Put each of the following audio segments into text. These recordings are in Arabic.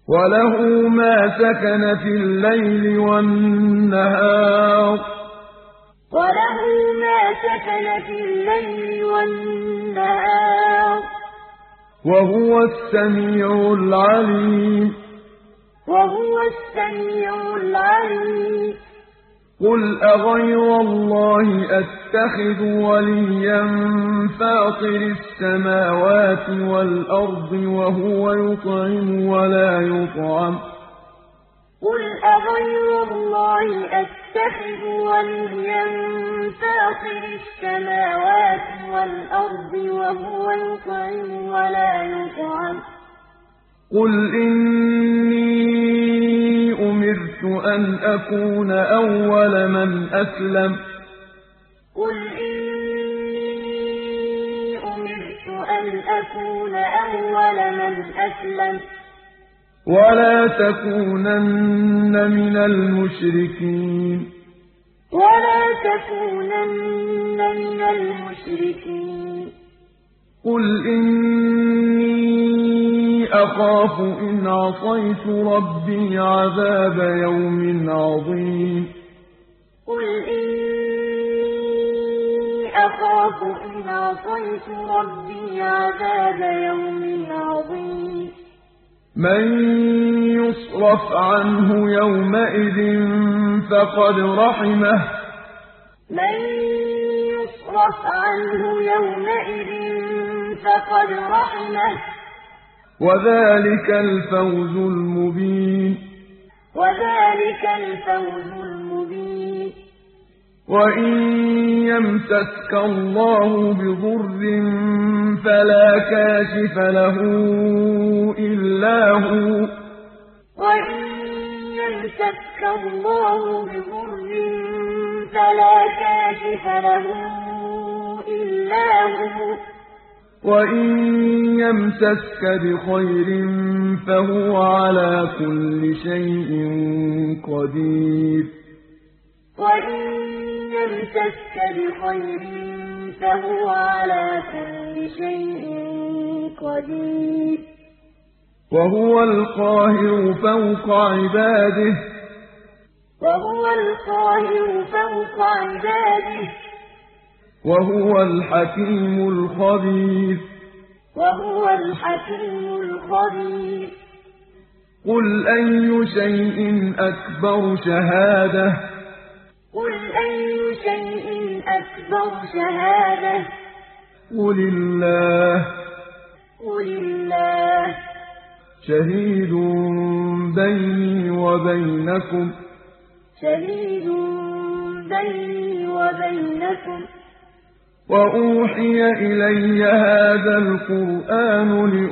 وله ما سكن في الليل والنهار وله ما سكن في الليل والنهار وهو السميع العليم وهو السميع العليم قل أغير الله أتخذ وليا فاطر السماوات والأرض وهو يطعم ولا يطعم قل أغير الله أتخذ وليا فاطر السماوات والأرض وهو يطعم ولا يطعم قل إني أمرت أن أكون أول من أسلم قل إني أمرت أن أكون أول من أسلم ولا تكونن من المشركين ولا تكونن من المشركين قل إني أخاف إن عصيت ربي عذاب يوم عظيم قل إني أخاف إن عصيت ربي عذاب يوم عظيم من يصرف عنه يومئذ فقد رحمه من يصرف عنه يومئذ فقد رحمه وذلك الفوز المبين وذلك الفوز المبين وإن يمسسك الله بضر فلا كاشف له إلا هو وإن يمسسك الله بضر فلا كاشف له إلا هو وإن يمسسك بخير فهو على كل شيء قدير وإن يمسسك بخير فهو على كل شيء قدير وهو القاهر فوق عباده وهو القاهر فوق عباده وهو الحكيم الخبير وهو الحكيم الخبير قل أي شيء أكبر شهادة قل أي شيء أكبر شهادة قل الله قل الله شهيد بيني وبينكم شهيد بيني وبينكم وأوحي إلي هذا القرآن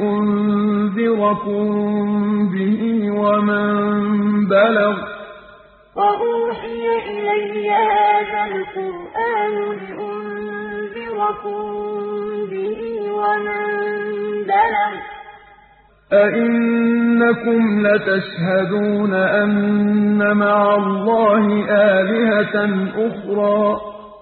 لأنذركم به ومن بلغ وأوحي إلي هذا القرآن لأنذركم به ومن بلغ أئنكم لتشهدون أن مع الله آلهة أخرى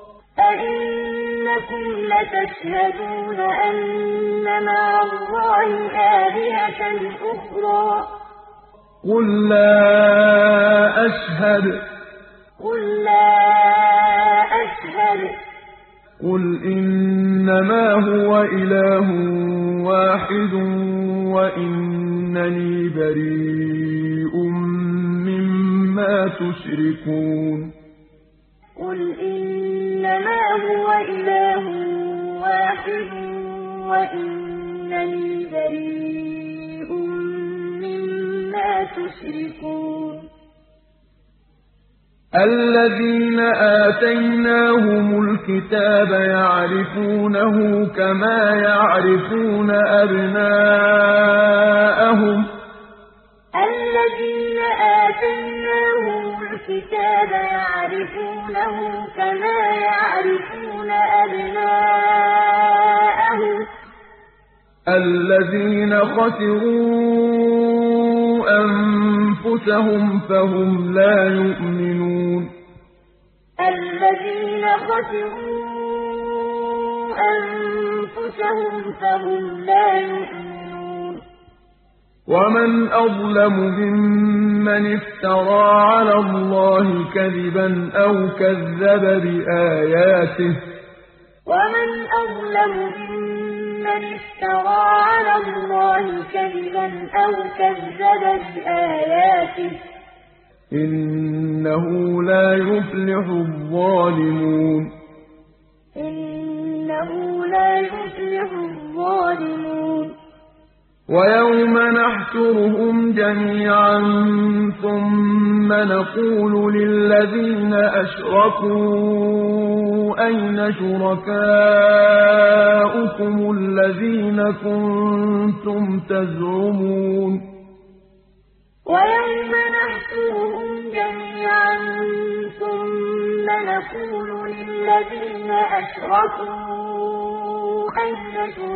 أئنكم لتشهدون أن مع الله آلهة أخرى قل لا أشهد قل لا أشهد قل إنما هو إله واحد وإنني بريء مما تشركون قل إنما هو إله واحد وإنني بريء مما تشركون الذين آتيناهم الكتاب يعرفونه كما يعرفون أبناءهم الذين آتيناهم الكتاب يعرفونه كما يعرفون أبناءهم الذين خسروا أنفسهم فهم لا يؤمنون الذين خسروا أنفسهم فهم لا يؤمنون ومن أظلم ممن افترى على الله كذبا أو كذب بآياته ومن أظلم ممن افترى على الله كذبا أو كذب بآياته إنه لا يفلح الظالمون إنه لا يفلح الظالمون ويوم نحشرهم جميعا ثم نقول للذين أشركوا أين شركاؤكم الذين كنتم تزعمون ويوم نحشرهم جميعا ثم نقول للذين أشركوا أين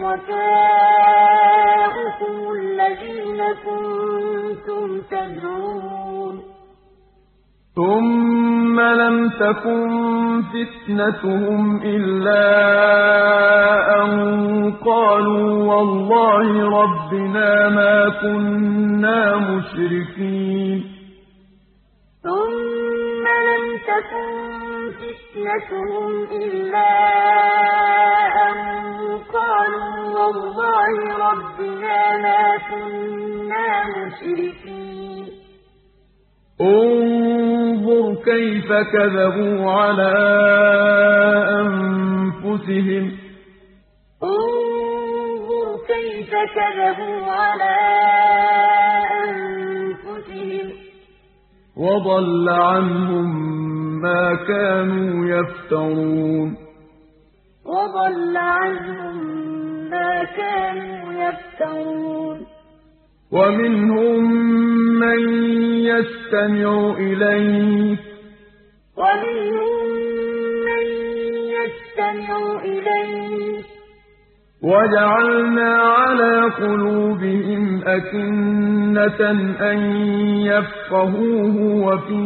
شركاؤكم الذين كنتم تزعمون ثم لم تكن فتنتهم إلا أن قالوا والله ربنا ما كنا مشركين ثم لم تكن فتنتهم إلا أن قالوا والله ربنا ما كنا مشركين انظر كيف كذبوا على أنفسهم انظر كيف كذبوا على أنفسهم وضل عنهم ما كانوا يفترون وضل عنهم ما كانوا يفترون ومنهم من يستمع إليك وجعلنا على قلوبهم أكنة أن يفقهوه وفي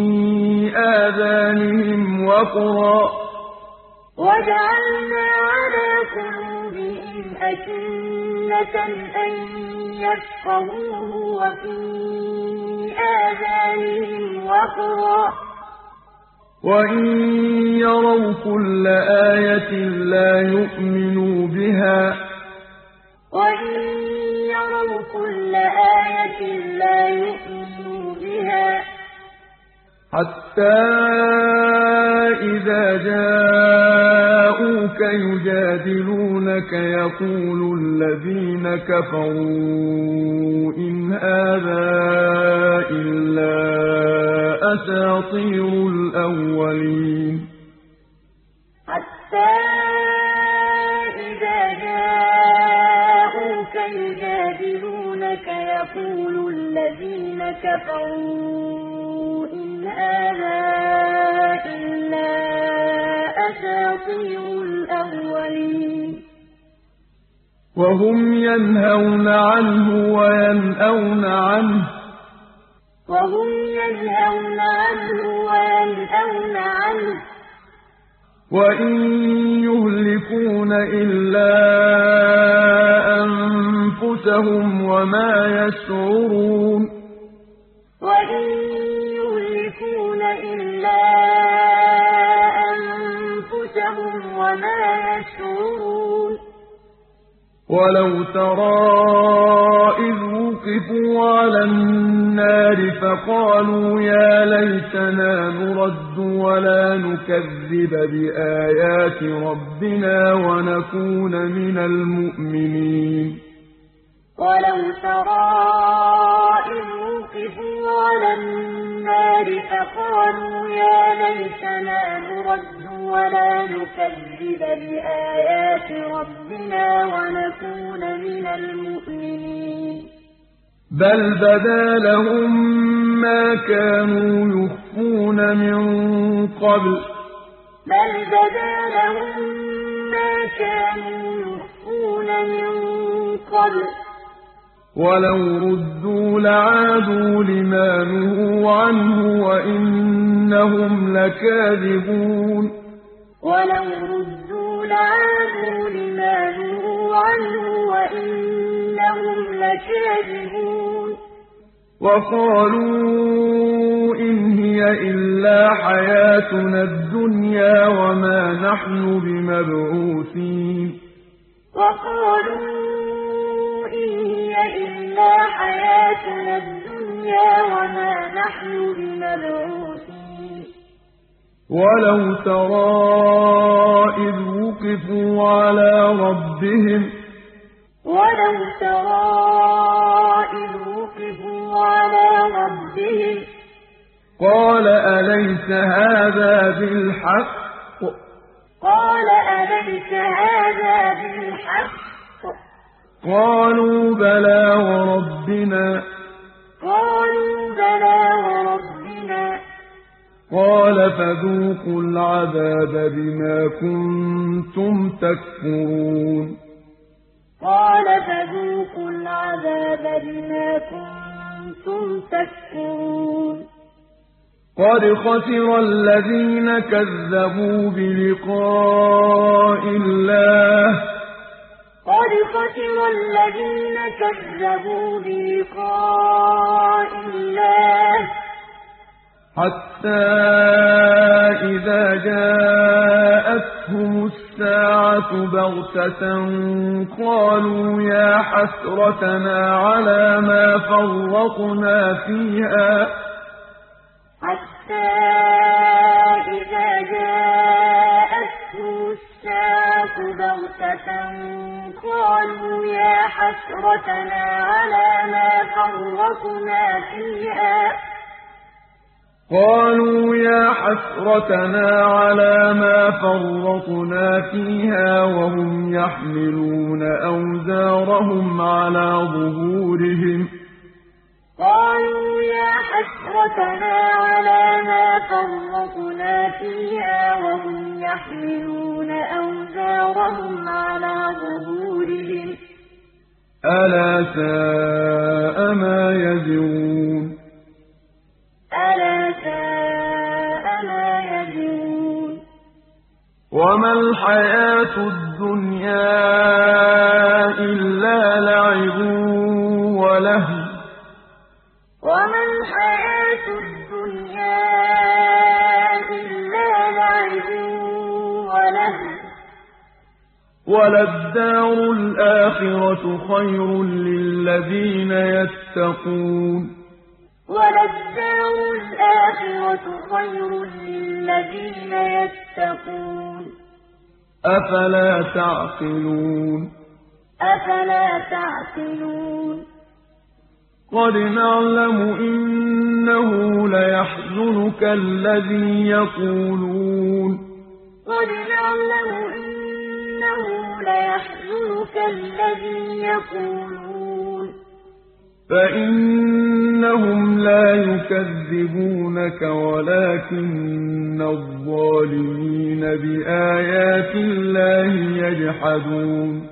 آذانهم وقرا وجعلنا على قلوبهم أكنة أن يفقهوه وفي آذانهم وقرا وإن يروا كل آية لا يؤمنوا بها وإن يروا كل آية لا يؤمنوا بها حتى إذا جاءوك يجادلونك يقول الذين كفروا إن هذا إلا أساطير الأولين حتى إذا جاءوك يجادلونك يقول الذين كفروا إن هذا إلا أساطير الأولين وهم ينهون عنه وينأون عنه وإن يهلكون إلا أنفسهم وما يشعرون ولو ترى إذ وقفوا على النار فقالوا يا ليتنا نرد ولا نكذب بآيات ربنا ونكون من المؤمنين ولو ترى إذ وقفوا على النار فقالوا يا ليتنا نرد ولا نكذب بآيات ربنا ونكون من المؤمنين بل بدا لهم ما كانوا يخفون من قبل ولو ردوا لعادوا لما نهوا عنه وإنهم لكاذبون ولو ردوا لعادوا لما نهوا عنه وإنهم وإنهم لكاذبون وقالوا إن هي إلا حياتنا الدنيا وما نحن بمبعوثين وقالوا إن هي إلا حياتنا الدنيا وما نحن بمبعوثين ولو ترى إذ وقفوا على ربهم قال أليس هذا بالحق قالوا بلى وربنا قال فذوقوا العذاب بما كنتم تكفرون قد خسر الذين كذبوا بلقاء الله حتى إذا جاءتهم الساعة بغتة قالوا يا حسرتنا على ما فرطنا فيها وهم يحملون أوزارهم على ظهورهم ألا ساء ما يزرون وما الحياة الدنيا إلا لعب ولهو وللدار الآخرة خير للذين يتقون أفلا تعقلون قد نعلم إنه ليحزنك الذي يقولون فإنهم لا يكذبونك ولكن الظالمين بآيات الله يجحدون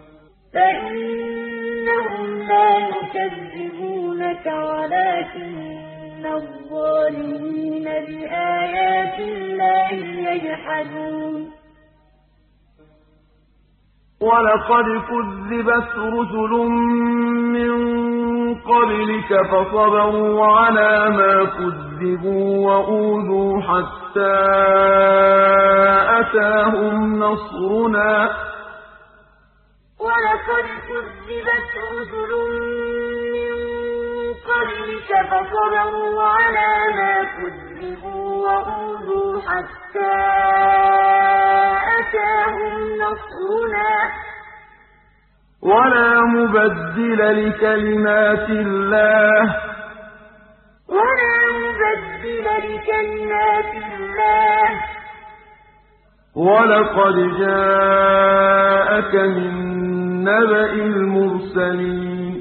ولقد كذبت رسل من قبلك فصبروا على ما كذبوا وأوذوا حتى أتاهم نصرنا ولا مبدل لكلمات الله ولقد جاءك من نبأ المرسلين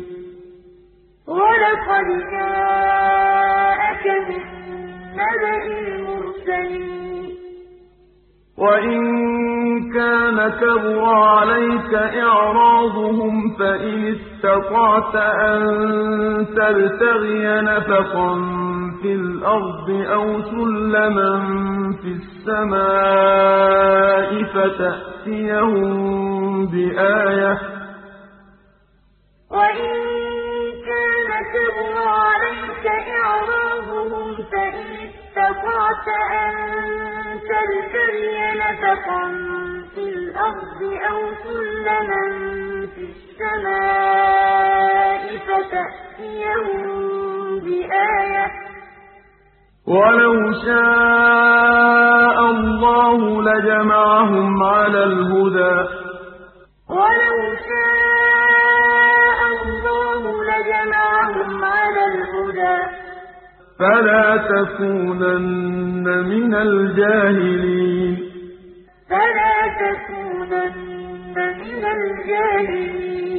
وإن كان كبر عليك إعراضهم فإن استطعت أن تبتغي نفقا في الأرض أو سلما في السماء فتأتيهم بآية وإن كان كبر عليك إعراضهم فإن استطعت أن تبتغي نفقا في الأرض أو سلما في السماء فتأتيهم بآية ولو شاء الله لجمعهم على الهدى ولو شاء الله لجمعهم على الهدى فلا تكونن من الجاهلين فلا تكونن من الجاهلين